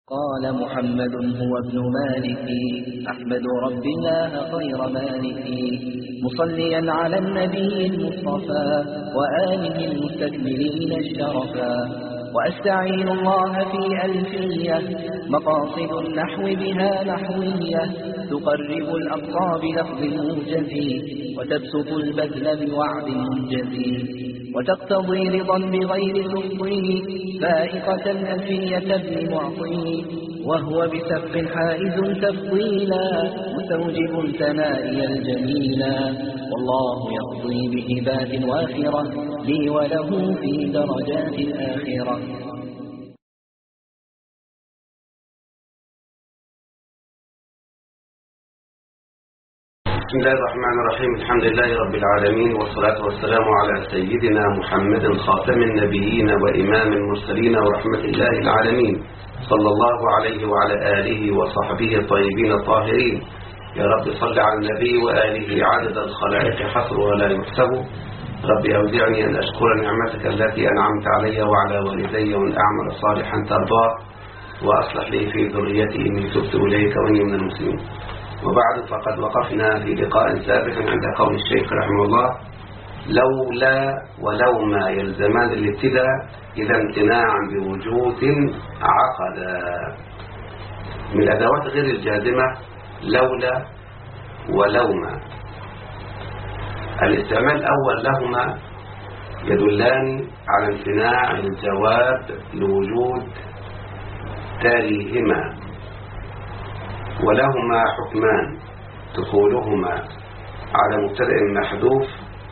قال محمد هو ابن مالك أحمد رب الله خير مالك مصليا على النبي المصطفى وآله المستكملين الشرفا وأستعين الله في ألفية مقاصد النحو بها نحوية تقرب الأقصى بلفظ موجز وتبسط البذل بوعد منجز وتقتضي رضا بغير تفضيل فائقة ألفية ابن معطي وهو بسبق حائز تفضيلا مستوجب ثنائي الجميلا والله يقضي بهبات وافرة لي وله في درجات الآخرة. بسم الله الرحمن الرحيم. الحمد لله رب العالمين والصلاة والسلام على سيدنا محمد خاتم النبيين وإمام المرسلين ورحمة الله العالمين صلى الله عليه وعلى آله وصحبه الطيبين الطاهرين. يا رب صل على النبي وآله عدد الخلائق حصر ولا يحسب. رب أودعني أن أشكر نعمتك التي أنعمت علي وعلى والدي وأن أعمل صالحا ترضاه وأصلح لي في ذريتي إني تبت إليك وإني من المسلمين. وبعد فقد وقفنا في لقاء سابق عند قول الشيخ رحمه الله: لولا ولوما يلزمان الابتداء إذا امتناعا بوجود عقدا. من الأدوات غير الجازمة لولا ولوما. الاستعمال الأول لهما يدلان على امتناع الجواب لوجود تاليهما، ولهما حكمان دخولهما على مبتدأ محذوف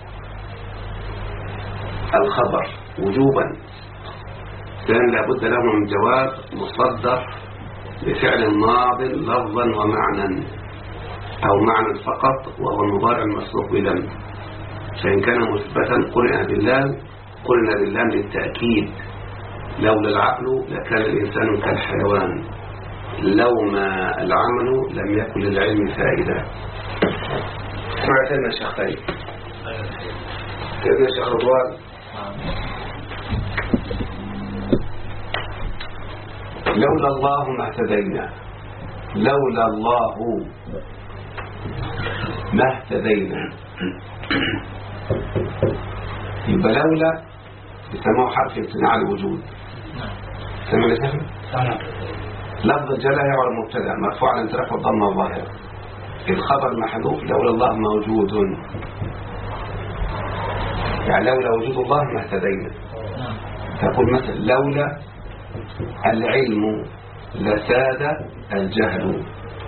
الخبر وجوبا، لأن لابد له من جواب مصدر بفعل ماض لفظا ومعنى أو معنى فقط وهو المضارع المسبوق بلم، فإن كان مثبتا قرن باللام للتأكيد. لولا العقل لكان الإنسان كالحيوان، لوما العمل لم يكن للعلم فائدة. سمعتنا شيخ طيب كيف يا شيخ رضوان؟ لولا الله ما اهتدينا، لولا الله ما اهتدينا. يبقى لولا يسموه حرف امتناع الوجود. سمعنا شيخ؟ لفظ الجلاله على المبتدا مرفوع على انتراك والضمه الظاهره، الخبر محذوف لولا الله موجود، يعني لولا وجود الله ما اهتدينا. تقول مثلا لولا العلم لساد الجهل.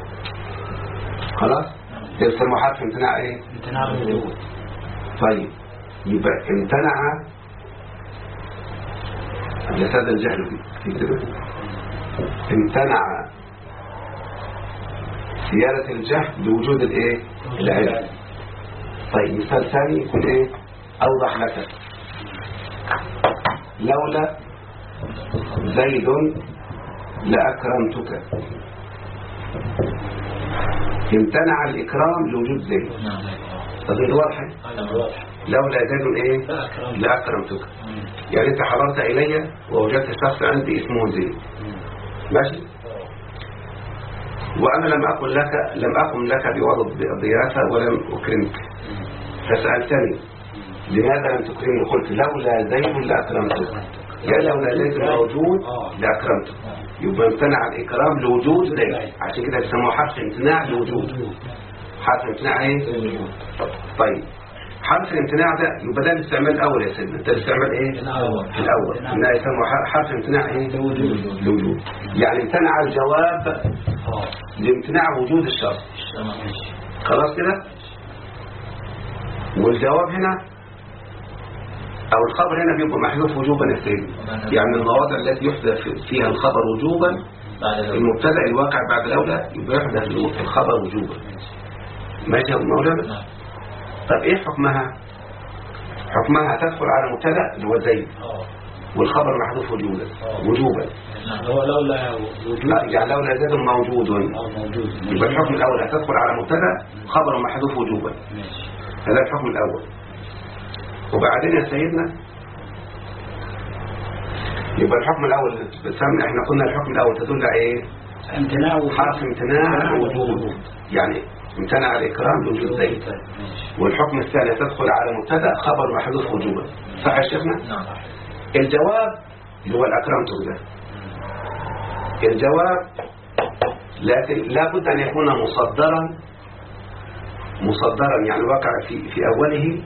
خلاص يسمى حرف امتناع ايه؟ امتناع الوجود. طيب يبقى امتنع لساد الجهل في كده، امتنع سيادة الجهل لوجود الايه؟ العلم. طيب مثال ثاني يكون ايه؟ اوضح لك: لولا زيد لأكرمتك. امتنع الإكرام لوجود زيد. تظن واضح؟ لولا زيد ايه؟ لأكرمتك. يعني انت حضرت الي ووجدت شخص عندي اسمه زيد، ماشي، وأنا لم أقم لك بوضع الضيافة ولم أكرمك، فسألتني لماذا لم تكرمني؟ قلت لولا زيد لأكرمتك، يعني لولا زيد موجود لأكرمتك. يبقى امتنع الإكرام لوجود زيد، عشان كده بيسموه حرف امتناع لوجود. حرف امتناع ايه؟ طيب حرف الامتناع ده يبقى ده الاستعمال الأول يا سيدنا. ده الاستعمال ايه؟ الأول إنه يسمى حرف امتناع ايه؟ لوجود. يعني امتنع الجواب لامتناع وجود الشرط. خلاص كده. والجواب هنا أو الخبر هنا بيبقى محذوف وجوبا يا سيدنا. يعني المواضع التي يحذف فيها الخبر وجوبا المبتدأ الواقع بعد الأولى يبقى يحذف الخبر وجوبا. ماشي يا مولانا؟ طب ايه حكمها؟ حكمها تدخل على مبتدا اللي هو زيد والخبر محذوف وجوبا. هو لولا وجود، لا يعني لولا زيد موجود يبقى الحكم الاول هتدخل على مبتدا خبر محذوف وجوبا. هذا الحكم الاول. وبعدين يا سيدنا يبقى الحكم الأول بتسمى، احنا قلنا الحكم الأول تدل على ايه؟ امتناع حرف امتناع وجود، يعني امتنع الإكرام بوجود زيد. والحكم الثاني تدخل على مبتدا خبر محذوف وجوبا. صح يا شيخنا؟ نعم. الجواب اللي هو الأكرمتم ده، الجواب لكن لابد أن يكون مصدرا يعني وقع في أوله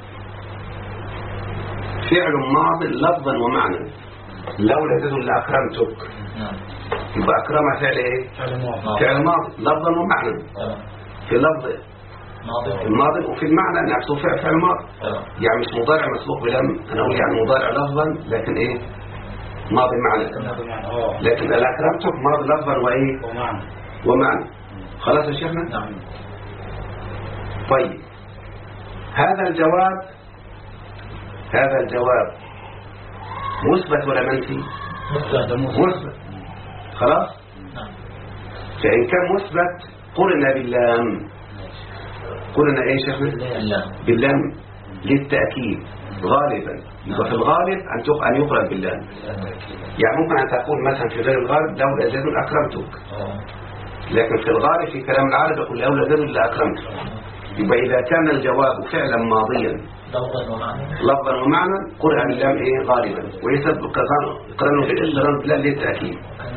فعل ماض لفظا ومعنى. لولا تدل لأكرمتك، يبقى أكرم فعل ايه؟ فعل ماضي لفظا ومعنى. في لفظ الماضي وفي المعنى نفسه فعل ماضي، يعني مش مضارع مسبوق بلم، انا اقول يعني مضارع لفظا لكن ايه؟ ماضي معنى. لكن الأكرمتك ماضي لفظا وايه؟ ومعنى. خلاص يا شيخنا؟ نعم. طيب هذا الجواب مثبت ولا منفي؟ مثبت. خلاص. فإن كان مثبت قرن باللام. قرن ايه يا شيخنا؟ باللام للتأكيد غالبا. يبقى في الغالب أن يقرن باللام. يعني ممكن أن تقول مثلا في غير الغالب لولا زيد لأكرمتك، لكن في الغالب في كلام العرب يقول لولا زيد لأكرمتك. يبقى إذا كان الجواب فعلا ماضيا لفظا ومعنى قرأ باللام ايه غالبا، ويسبب قرانه بالله للتأكيد.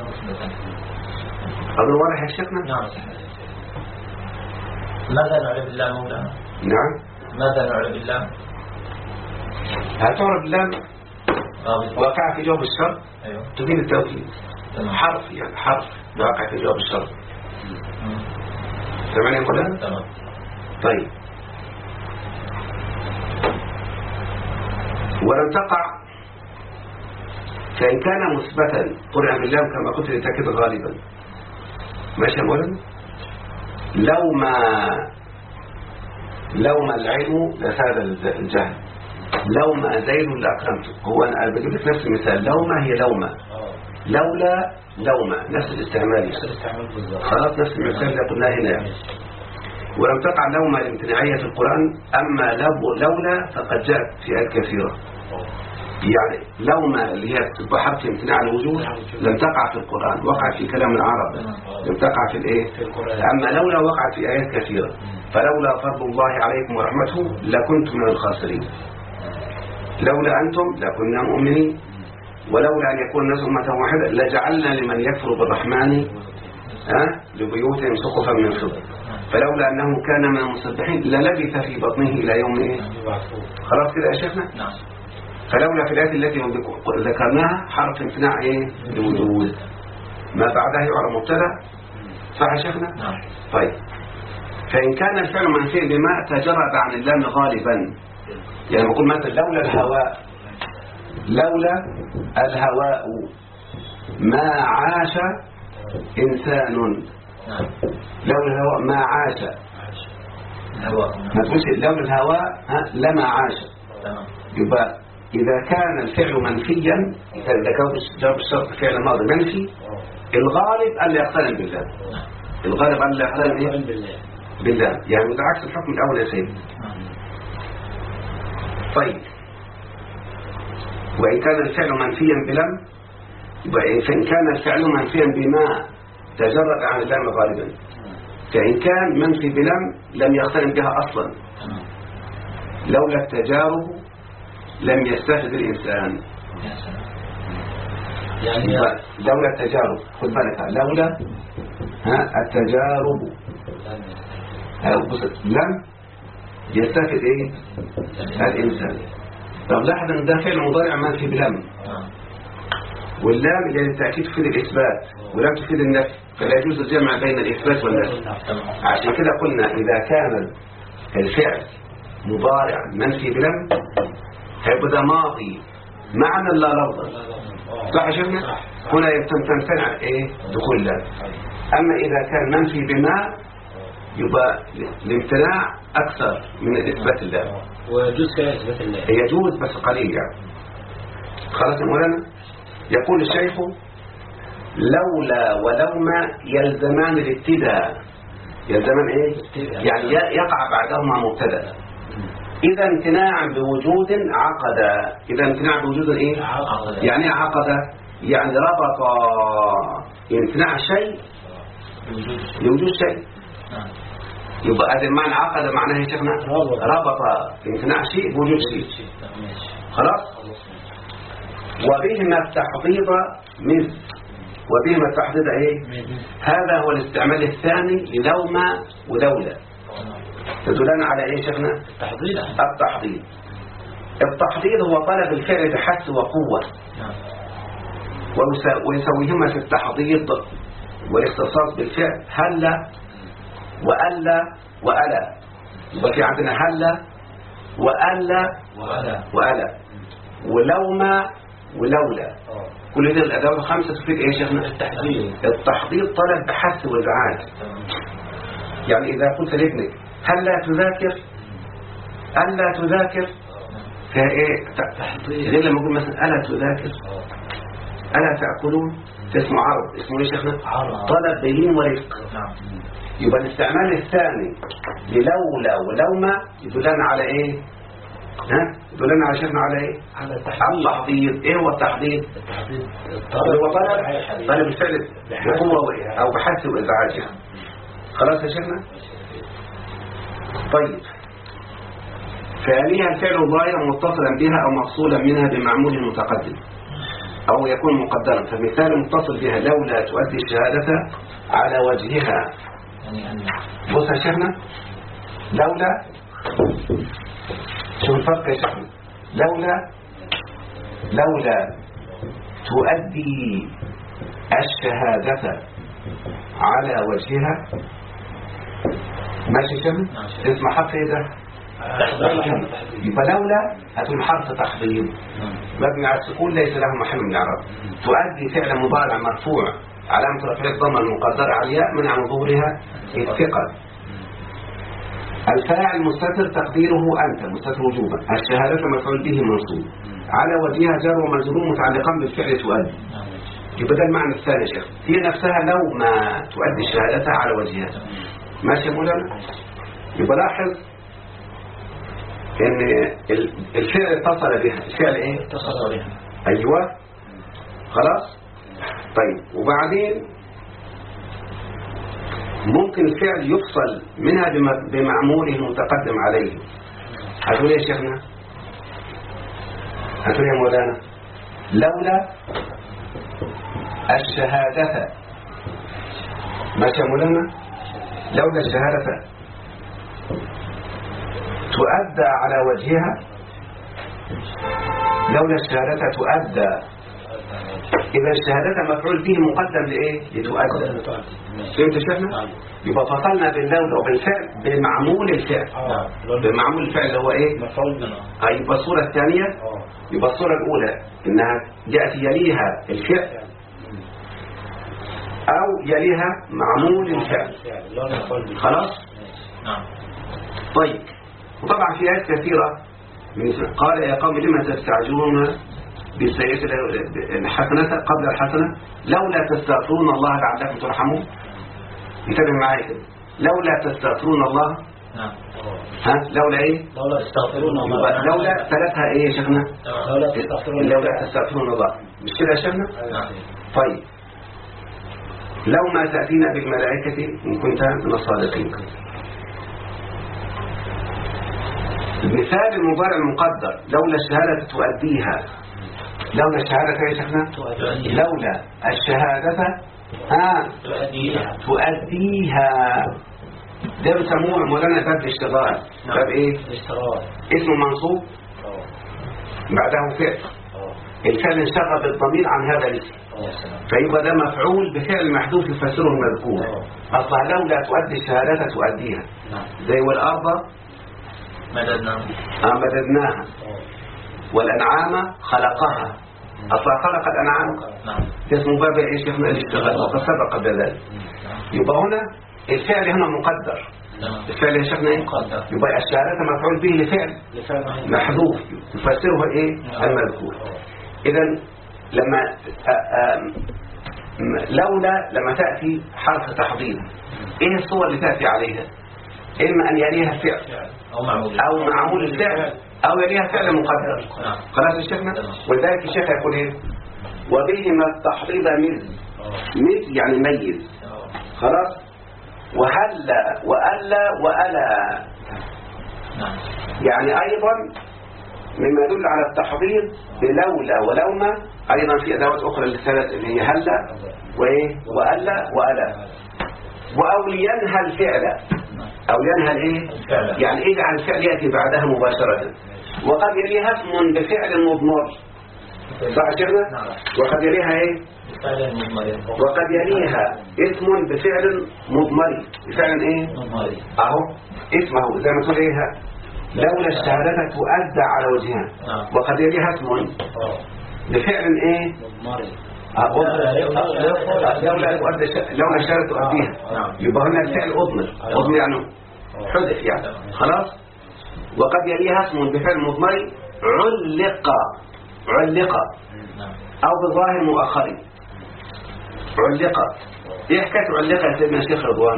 أظن واضح يا شيخنا؟ نعم. ماذا نعرف بالله مولانا؟ نعم. ماذا نعرف بالله؟ هتعرف بالله واقع في جواب الشرط. أيوه. تفيد التوكيد. حرف يعني حرف واقع في جواب الشرط. سمعني يا مولانا؟ تمام. طيب ولم تقع، فإن كان مثبتا قرأ بالله كما قلت للتأكيد غالبا. ماشي يا مولانا؟ لو ما العلم لساد الجهل، لو ما زيد لأكرمته. هو أنا بجيب لك نفس المثال، لو ما هي لوما، لولا لوما، نفس الاستعمال. خلاص نفس المثال اللي قلناه هنا. ولم تقع لوما الامتناعية في القرآن، أما لولا فقد جاءت في آيات كثيرة. يعني لوما اللي هي تبقى حرف امتناع الوجود لم تقع في القرآن، وقعت في كلام العرب، لم تقع في الايه؟ أما لولا وقعت في آيات كثيرة. فلولا فضل الله عليكم ورحمته لكنتم من الخاسرين، لولا أنتم لكنا مؤمنين، ولولا أن يكون الناس أمة واحدة لجعلنا لمن يكفر بالرحمن لبيوتهم سقفا من فضة، فلولا أنه كان من المسبحين للبث في بطنه إلى يوم ايه؟ خلاص كده يا شيخنا؟ نعم. فلولا في الآيات التي ذكرناها حرف امتناع ايه؟ لوجود، ما بعدها يعرف مبتدا. صح يا شيخنا؟ نعم. طيب فإن كان الفعل منفي بما تجرد عن اللام غالبا، يعني بقول مثلا لولا الهواء، لولا الهواء ما عاش إنسان. لولا الهواء ما عاش، ما تقولش لولا الهواء لما عاش. يبقى إذا كان الفعل منفيا، إذا كان جواب الشرط فعل ماضي منفي، الغالب أن يقترن بالله. الغالب أن يقترن بالله، يعني ده عكس الحكم الأول يا سيدي. طيب وإن كان الفعل منفيا بلم، فإن كان الفعل منفيا بما تجرد عن اللام غالبا، فإن كان منفي بلم لم يقترن بها أصلا. لولا التجارب لم يستفد الإنسان. يعني لولا التجارب، خذ بالك، لولا التجارب لم يستفد ايه الإنسان. طب لاحظ ان ده فعل مضارع منفي بلم، واللام اللي للتأكيد تفيد الإثبات ولم تفيد النفي، فلا يجوز الجمع بين الإثبات والنفي. عشان كده قلنا إذا كان الفعل مضارع منفي بلم هيبقى ده ماضي معنى لا لفظا. صح يا شيخنا؟ هنا تمتنع ايه؟ دخول اللام. اما اذا كان منفي بما يبقى الامتناع اكثر من اثبات اللام. ويجوز كده اثبات اللام؟ يجوز بس قليل يعني. خلاص يا مولانا؟ يقول الشيخ لولا ولوما يلزمان الابتداء. يلزمان ايه؟ يعني يقع بعدهما مبتدا. إذا امتناعا بوجود عقد. إذا امتناع بوجود إيه؟ عقد. يعني عقد يعني ربط امتناع شيء لوجود شيء. يبقى هذا المعنى عقد معناه يا شيخنا ربط امتناع شيء بوجود شيء. خلاص. وبهما التحضيض مثل وبهما التحضيض ايه؟ هذا هو الاستعمال الثاني للوما ودولة. تدلنا على ايه شيخنا؟ التحضيض. التحضيض هو طلب الفعل بحث وقوة، ويسويهما في التحضيض والاختصاص بالفعل هلا وألا وألا. يبقى في عندنا هلا وألا وألا ولوما ولولا. كل هذه الأدوات الخمسة تفيد ايه يا شيخنا؟ التحضيض طلب بحث وإزعاج. يعني إذا قلت لابنك هل لا تذاكر ألا تذاكر فيها ايه تحضير. غير لما اقول مثلا ألا تذاكر ألا تأكلون اسمه عرض. اسمه ايه يا شيخنا؟ طلب بين ورفق. يبقى الاستعمال الثاني للولا ولوما يدلنا على ايه؟ يدلنا على شيخنا على ايه؟ على التحضير. ايه هو التحضير؟ هو طلب الفعل بقوة او بحث وازعاج يعني. خلاص يا شيخنا. طيب ثانيا الفعل ظاهرا متصلا بها او مفصولا منها بمعمول متقدم او يكون مقدرا. فمثال متصل بها لولا تؤدي الشهادة على وجهها. بص يا شيخنا لولا شو الفرق يا شيخنا؟ لولا تؤدي الشهادة على وجهها. ماشي يا شيخنا؟ اسم حرف ايه ده؟ يبقى لولا هتكون حرف تحضير مبني على السكون ليس له محل من الاعراب. تؤدي فعل مضارع مرفوع علامة رفعه الضمة المقدرة على الياء منع من ظهورها الثقل. الفاعل مستتر تقديره أنت مستتر وجوبا. الشهادة مفعول به منصوب على وجهها جار ومجرور متعلقا بالفعل تؤدي. يبقى ده المعنى الثاني يا شيخ. هي نفسها لو ما تؤدي الشهادة على وجهها. ماشي يا مولانا؟ يبقى لاحظ ان الفعل اتصل بها. الفعل ايه؟ اتصل بها. ايوه خلاص. طيب وبعدين ممكن الفعل يفصل منها بمعموله المتقدم عليه. هتقول يا شيخنا؟ هتقول يا مولانا لولا الشهادة. ماشي يا مولانا؟ لولا الشهادة تؤدى على وجهها. لولا الشهادة تؤدى. إذا الشهادة مفعول به مقدم لإيه؟ لتؤدى. فهمت يا شيخنا؟ يبقى فصلنا بين لولا وبالفعل بمعمول الفعل. بمعمول الفعل اللي هو إيه؟ يبقى الصورة الثانية. يبقى الصورة الأولى إنها جاءت يليها الفعل أو يليها معمول الفعل. خلاص؟ طيب وطبعا في آيات كثيرة قال يا قوم لما تستعجلون بالسيئة الحسنة قبل الحسنة لولا تستغفرون الله لعلكم ترحمون. انتبه معايا كده. لولا تستغفرون الله. لولا ايه؟ لولا تستغفرون الله. لولا ثلاثها ايه يا شيخنا؟ لولا تستغفرون الله. مش كده يا شيخنا؟ طيب لو ما تأتينا بالملائكة إن كنت من الصادقين. مثال المضارع المقدر لولا الشهادة تؤديها. لولا الشهادة يا شيخنا؟ لولا الشهادة تؤديها. ده بيسموه مولانا باب الاشتغال. باب ايه؟ اسمه منصوب بعده فعل. الفعل انشغل بالضمير عن هذا الاسم فيبقى ده مفعول بفعل محذوف يفسره المذكور. اصلا لولا تؤدي الشهادة تؤديها زي والارض مددناها والأنعام خلقها. أصلا خلق الأنعام اسمه باب إيش يفهم الاشتغال وقد سبق بذلك. يبقى هنا الفعل هنا مقدر. الفعل يا شيخنا ايه؟ يبقى الشهادة مفعول به لفعل محذوف يفسره ايه؟ المذكور. إذا لما لولا لما تأتي حرف تحضير ايه الصور اللي تأتي عليها؟ إما أن يليها فعل أو معمول الفعل أو يليها فعل مقدر. خلاص يا شيخنا. ولذلك الشيخ يقول إيه؟ وبهما التحضيض مز يعني ميز. خلاص. وهلا وألا وألا يعني أيضا مما يدل على التحضيض بلولا ولوما. أيضا في أدوات أخرى للثلاث اللي هي هلا وإيه وألا وألا. وأو لينهى الفعل أو ينهى الإيه يعني اجعل الفعل يأتي بعدها مباشرة. وقد يليها اسم بفعل مضمر. صح شيخنا؟ وقد يليها إيه وقد يليها اسم بفعل مضمر. بفعل إيه أهو اسمه زي ما تقول إيه لولا الشهادة تؤدى على وجهها. وقد يليها اسم بفعل إيه لولا الشهادة تؤديها يبقى هنا الفعل أضمر يعني حذف يعني. خلاص. وقد يليها اسم بفعل مضمر علق أو بظاهر مؤخر. علق. إيه حكاية علق يا سيدنا الشيخ رضوان؟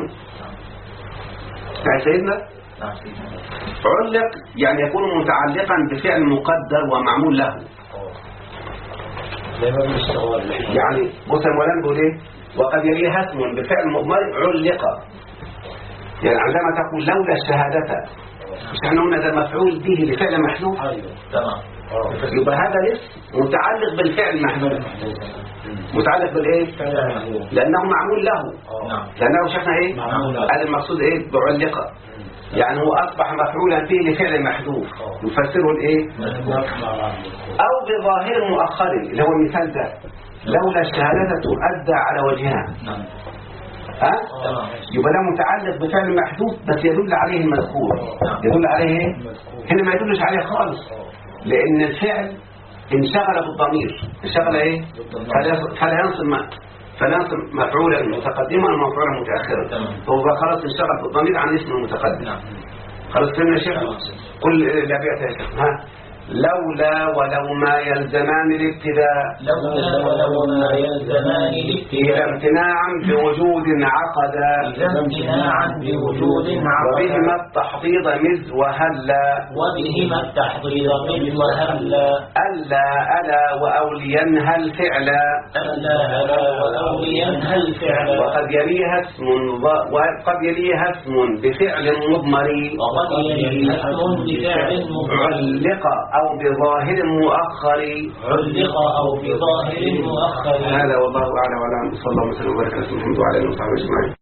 يا سيدنا علق يعني يكون متعلقا بفعل مقدر ومعمول له. يعني بص يا مولانا بيقول ايه وقد يليها اسم بفعل مضمر علق. يعني عندما تقول لولا الشهادة مش احنا قلنا ده مفعول به لفعل محذوف. تمام. يبقى هذا الاسم متعلق بالفعل المحذوف. متعلق بالايه لانه معمول له. لانه شفنا ايه هذا المقصود ايه بعلق يعني هو اصبح مفعولا به لفعل محذوف. نفسره الايه او بظاهر مؤخر اللي هو المثال ده لولا الشهادة تؤدى على وجهها. يبقى ده متعلق بفعل محذوف بس يدل عليه المذكور. يدل عليه ايه هنا ما يدلش عليه خالص لان الفعل انشغل بالضمير. انشغل ايه فلا ينصب مفعولا متقدما ومفعولا متاخرا. هو خلاص انشغل بالضمير عن اسم المتقدم. خلاص فهمنا يا شيخ. كل الابيات يا شيخ لولا ولو ما يلزمان الابتداء. لولا ولو ما يلزمان الابتداء. إذا امتناعا بوجود عقدا. إذا امتناعا بوجود عقدا. وبهما التحضيض مز وهلا. وبهما التحضيض مز وهلا. ألا ألا وأولينها الفعل. ألا ألا وأولينها الفعل. وقد يليها اسم بفعل مضمر. وقد يليها اسم بفعل مضمر. علق أو بظاهر مؤخر. علق أو بظاهر مؤخر. هذا والله أعلم وعلى صلى الله وسلم وبارك على محمد وعلى آله وصحبه أجمعين.